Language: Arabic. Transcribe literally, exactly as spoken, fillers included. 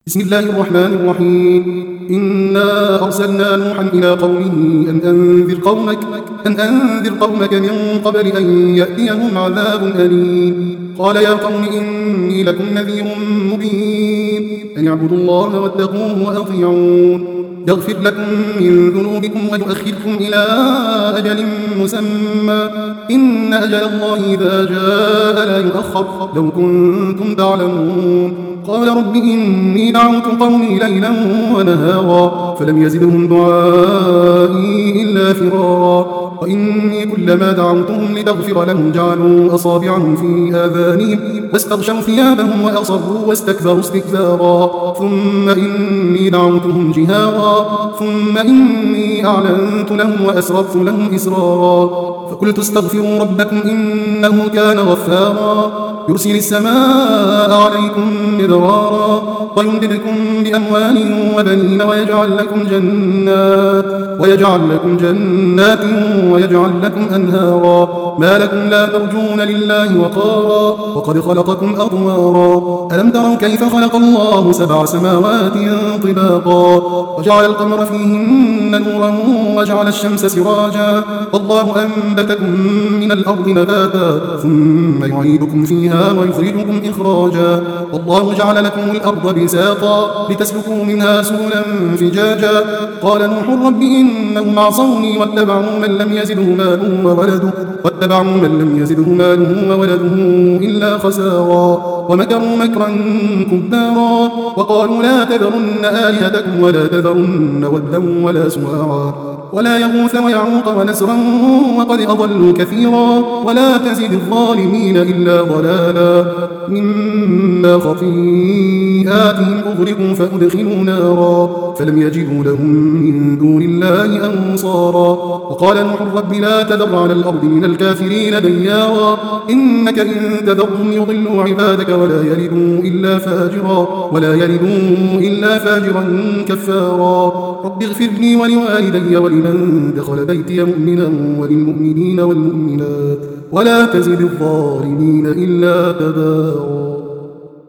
بسم الله الرحمن الرحيم. إنا أرسلنا نوحا إلى قومه أن أنذر قومك أن أنذر قومك من قبل أن يأتيهم عذاب أليم. قال يا قوم إني لكم نذير مبين أن اعبدوا الله واتقوه وأطيعون يغفر لكم من ذنوبكم ويؤخركم إلى أجل مسمى إن أجل الله إذا جاء لا يؤخر لو كنتم تعلمون. قال رب إني دعوت قومي ليلا ونهارا فلم يزدهم دعائي إلا فرارا وإني كلما دعوتهم لتغفر لهم جعلوا أصابعهم في آذانهم واستغشوا ثيابهم وأصروا واستكبروا استكبارا ثم إني دعوتهم جهارا ثم إني أعلنت لهم وأسررت لهم إسرارا فقلت استغفروا ربكم إنه كان غفارا يرسل السماء عليكم مدرارا ويمددكم بأموال وبنين ويجعل لكم جنات ويجعل لكم جنات ويجعل لكم أنهارا ما لكم لا ترجون لله وقارا وقد خلقكم أطوارا ألم تروا كيف خلق الله سبع سماوات طباقا وجعل القمر فيهن نورا وجعل الشمس سراجا والله أنبتكم من الأرض نباتا ثم يعيدكم فيها ويخرجكم إخراجا والله جعل لكم الأرض بساطا لتسلكوا منها سبلا فجاجا. قال نوح رب إنهم عصوني واتبعوا من لم يزده ماله وولده واتبعوا من لم يزده ماله وولده إلا خسارا ومكروا مكرا كبارا وقالوا لا تذرن آلهتكم ولا تذرن ودا ولا سواعا ولا يغوث ويعوق ونسرا وقد أضلوا كثيرا ولا تزد الظالمين إلا ضلالا مما خطيئاتهم أغرقوا فأدخلوا نارا فلم يجدوا لهم من دون الله أنصارا. وقال نوح رب لا تذر على الأرض من الكافرين ديارا إنك إن تذرهم يضلوا عبادك ولا يلدوا إلا فاجرا ولا يلدوا إلا فاجرا كفارا. رب اغفر لي ولوالدي ولمن دخل بيتي مؤمنا وللمؤمنين والمؤمنات ولا تزد الظالمين إلا تبارا.